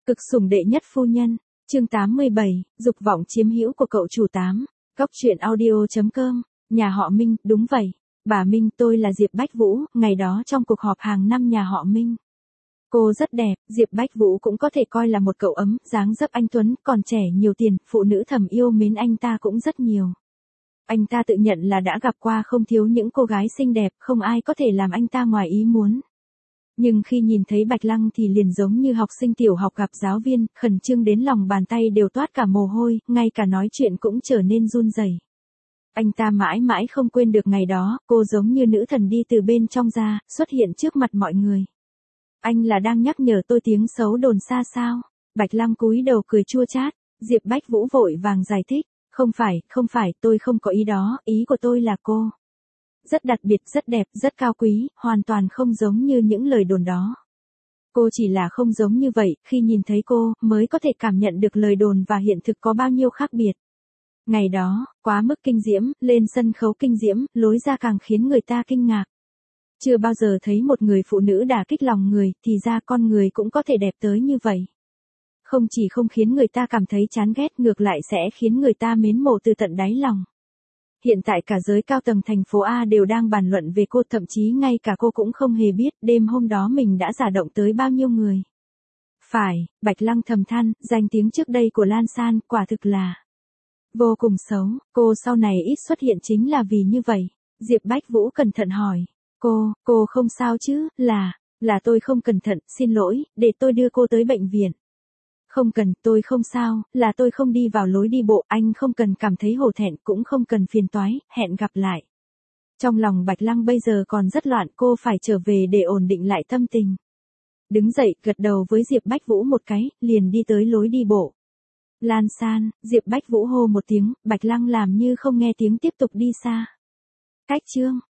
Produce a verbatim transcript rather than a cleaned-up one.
Cực sủng đệ nhất phu nhân, chương tám mươi bảy, dục vọng chiếm hữu của cậu chủ tám, góc truyện audio chấm com, nhà họ Minh, đúng vậy. Bà Minh, tôi là Diệp Bách Vũ, ngày đó trong cuộc họp hàng năm nhà họ Minh. Cô rất đẹp, Diệp Bách Vũ cũng có thể coi là một cậu ấm, dáng dấp anh tuấn, còn trẻ nhiều tiền, phụ nữ thầm yêu mến anh ta cũng rất nhiều. Anh ta tự nhận là đã gặp qua không thiếu những cô gái xinh đẹp, không ai có thể làm anh ta ngoài ý muốn. Nhưng khi nhìn thấy Bạch Lăng thì liền giống như học sinh tiểu học gặp giáo viên, khẩn trương đến lòng bàn tay đều toát cả mồ hôi, ngay cả nói chuyện cũng trở nên run rẩy. Anh ta mãi mãi không quên được ngày đó, cô giống như nữ thần đi từ bên trong ra, xuất hiện trước mặt mọi người. Anh là đang nhắc nhở tôi tiếng xấu đồn xa sao? Bạch Lăng cúi đầu cười chua chát, Diệp Bách Vũ vội vàng giải thích, không phải, không phải, tôi không có ý đó, ý của tôi là cô. Rất đặc biệt, rất đẹp, rất cao quý, hoàn toàn không giống như những lời đồn đó. Cô chỉ là không giống như vậy, khi nhìn thấy cô, mới có thể cảm nhận được lời đồn và hiện thực có bao nhiêu khác biệt. Ngày đó, quá mức kinh diễm, lên sân khấu kinh diễm, lối ra càng khiến người ta kinh ngạc. Chưa bao giờ thấy một người phụ nữ đả kích lòng người, thì ra con người cũng có thể đẹp tới như vậy. Không chỉ không khiến người ta cảm thấy chán ghét, ngược lại sẽ khiến người ta mến mộ từ tận đáy lòng. Hiện tại cả giới cao tầng thành phố A đều đang bàn luận về cô, thậm chí ngay cả cô cũng không hề biết đêm hôm đó mình đã đả động tới bao nhiêu người. Phải, Bạch Lăng thầm than, danh tiếng trước đây của Lan San quả thực là vô cùng xấu, cô sau này ít xuất hiện chính là vì như vậy. Diệp Bách Vũ cẩn thận hỏi, cô, cô không sao chứ, là, là tôi không cẩn thận, xin lỗi, để tôi đưa cô tới bệnh viện. Không cần, tôi không sao, là tôi không đi vào lối đi bộ, anh không cần cảm thấy hổ thẹn, cũng không cần phiền toái, hẹn gặp lại. Trong lòng Bạch Lăng bây giờ còn rất loạn, cô phải trở về để ổn định lại tâm tình. Đứng dậy, gật đầu với Diệp Bách Vũ một cái, liền đi tới lối đi bộ. Lan San, Diệp Bách Vũ hô một tiếng, Bạch Lăng làm như không nghe tiếng tiếp tục đi xa. Cách chương